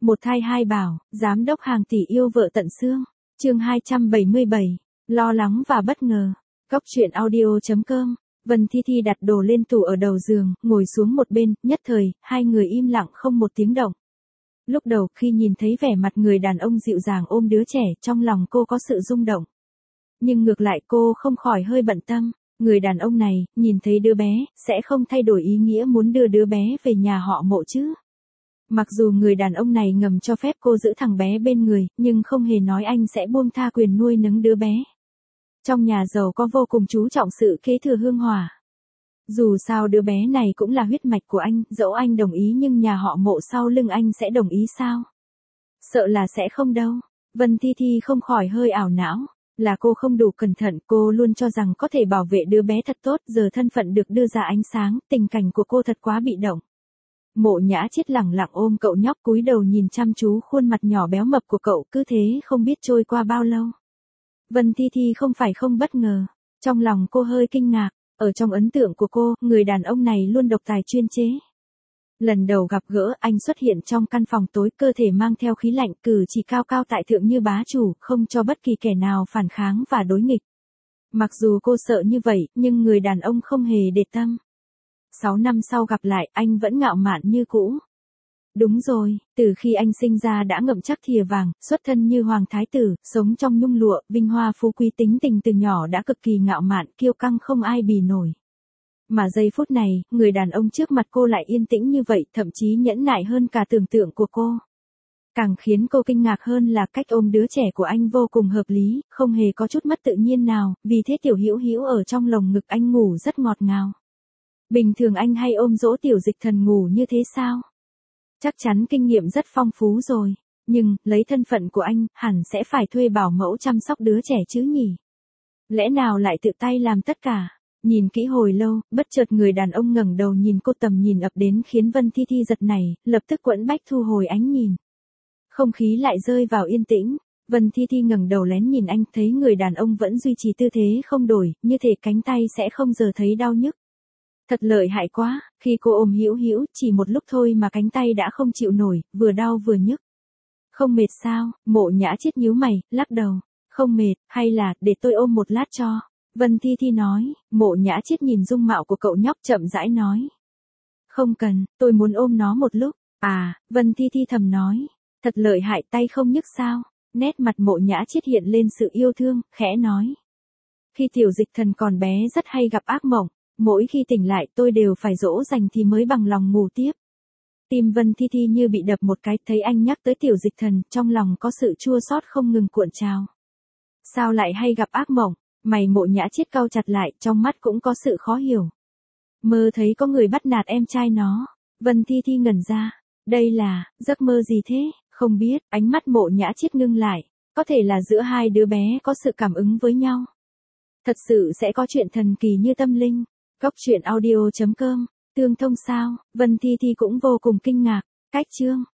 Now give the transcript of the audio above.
Một thai hai bảo, giám đốc hàng tỷ yêu vợ tận xương. Chương 277, lo lắng và bất ngờ. Cóc truyện audio.com. Vân Thi Thi đặt đồ lên tủ ở đầu giường, ngồi xuống một bên, nhất thời, hai người im lặng không một tiếng động. Lúc đầu khi nhìn thấy vẻ mặt người đàn ông dịu dàng ôm đứa trẻ, trong lòng cô có sự rung động. Nhưng ngược lại cô không khỏi hơi bận tâm, người đàn ông này, nhìn thấy đứa bé, sẽ không thay đổi ý nghĩa muốn đưa đứa bé về nhà họ Mộ chứ. Mặc dù người đàn ông này ngầm cho phép cô giữ thằng bé bên người, nhưng không hề nói anh sẽ buông tha quyền nuôi nấng đứa bé. Trong nhà giàu có vô cùng chú trọng sự kế thừa hương hỏa. Dù sao đứa bé này cũng là huyết mạch của anh, dẫu anh đồng ý nhưng nhà họ Mộ sau lưng anh sẽ đồng ý sao? Sợ là sẽ không đâu. Vân Thi Thi không khỏi hơi ảo não. Là cô không đủ cẩn thận, cô luôn cho rằng có thể bảo vệ đứa bé thật tốt, giờ thân phận được đưa ra ánh sáng, tình cảnh của cô thật quá bị động. Mộ Nhã Chết lẳng lặng ôm cậu nhóc cúi đầu nhìn chăm chú khuôn mặt nhỏ béo mập của cậu, cứ thế không biết trôi qua bao lâu. Vân Thi Thi không phải không bất ngờ, trong lòng cô hơi kinh ngạc, ở trong ấn tượng của cô, người đàn ông này luôn độc tài chuyên chế. Lần đầu gặp gỡ, anh xuất hiện trong căn phòng tối, cơ thể mang theo khí lạnh, cử chỉ cao cao tại thượng như bá chủ, không cho bất kỳ kẻ nào phản kháng và đối nghịch. Mặc dù cô sợ như vậy, nhưng người đàn ông không hề để tâm. 6 năm sau gặp lại, anh vẫn ngạo mạn như cũ. Đúng rồi, từ khi anh sinh ra đã ngậm chắc thìa vàng, xuất thân như hoàng thái tử, sống trong nhung lụa, vinh hoa phú quý, tính tình từ nhỏ đã cực kỳ ngạo mạn, kiêu căng không ai bì nổi. Mà giây phút này, người đàn ông trước mặt cô lại yên tĩnh như vậy, thậm chí nhẫn nại hơn cả tưởng tượng của cô. Càng khiến cô kinh ngạc hơn là cách ôm đứa trẻ của anh vô cùng hợp lý, không hề có chút mất tự nhiên nào, vì thế Tiểu Hữu Hữu ở trong lồng ngực anh ngủ rất ngọt ngào. Bình thường anh hay ôm dỗ Tiểu Dịch Thần ngủ như thế sao? Chắc chắn kinh nghiệm rất phong phú rồi, nhưng, lấy thân phận của anh, hẳn sẽ phải thuê bảo mẫu chăm sóc đứa trẻ chứ nhỉ? Lẽ nào lại tự tay làm tất cả? Nhìn kỹ hồi lâu, bất chợt người đàn ông ngẩng đầu nhìn cô, tầm nhìn ập đến khiến Vân Thi Thi giật nảy, lập tức quẫn bách thu hồi ánh nhìn. Không khí lại rơi vào yên tĩnh, Vân Thi Thi ngẩng đầu lén nhìn anh, thấy người đàn ông vẫn duy trì tư thế không đổi, như thể cánh tay sẽ không giờ thấy đau nhức. Thật lợi hại quá, khi cô ôm Hữu Hữu, chỉ một lúc thôi mà cánh tay đã không chịu nổi, vừa đau vừa nhức. Không mệt sao? Mộ Nhã Chết nhíu mày, lắc đầu. Không mệt, hay là, để tôi ôm một lát cho. Vân Thi Thi nói. Mộ Nhã Chết nhìn dung mạo của cậu nhóc chậm rãi nói. Không cần, tôi muốn ôm nó một lúc. À, Vân Thi Thi thầm nói. Thật lợi hại, tay không nhức sao? Nét mặt Mộ Nhã Chết hiện lên sự yêu thương, khẽ nói. Khi Tiểu Dịch Thần còn bé rất hay gặp ác mộng. Mỗi khi tỉnh lại tôi đều phải dỗ dành thì mới bằng lòng ngủ tiếp. Tim Vân Thi Thi như bị đập một cái, thấy anh nhắc tới Tiểu Dịch Thần, trong lòng có sự chua xót không ngừng cuộn trào. Sao lại hay gặp ác mộng? Mày Mộ Nhã Chết cau chặt lại, trong mắt cũng có sự khó hiểu. Mơ thấy có người bắt nạt em trai nó. Vân Thi Thi ngẩn ra. Đây là, giấc mơ gì thế? Không biết, ánh mắt Mộ Nhã Chết ngưng lại. Có thể là giữa hai đứa bé có sự cảm ứng với nhau. Thật sự sẽ có chuyện thần kỳ như tâm linh. Cóc truyện audio.com, tương thông sao? Vân Thi Thi cũng vô cùng kinh ngạc. Cách chương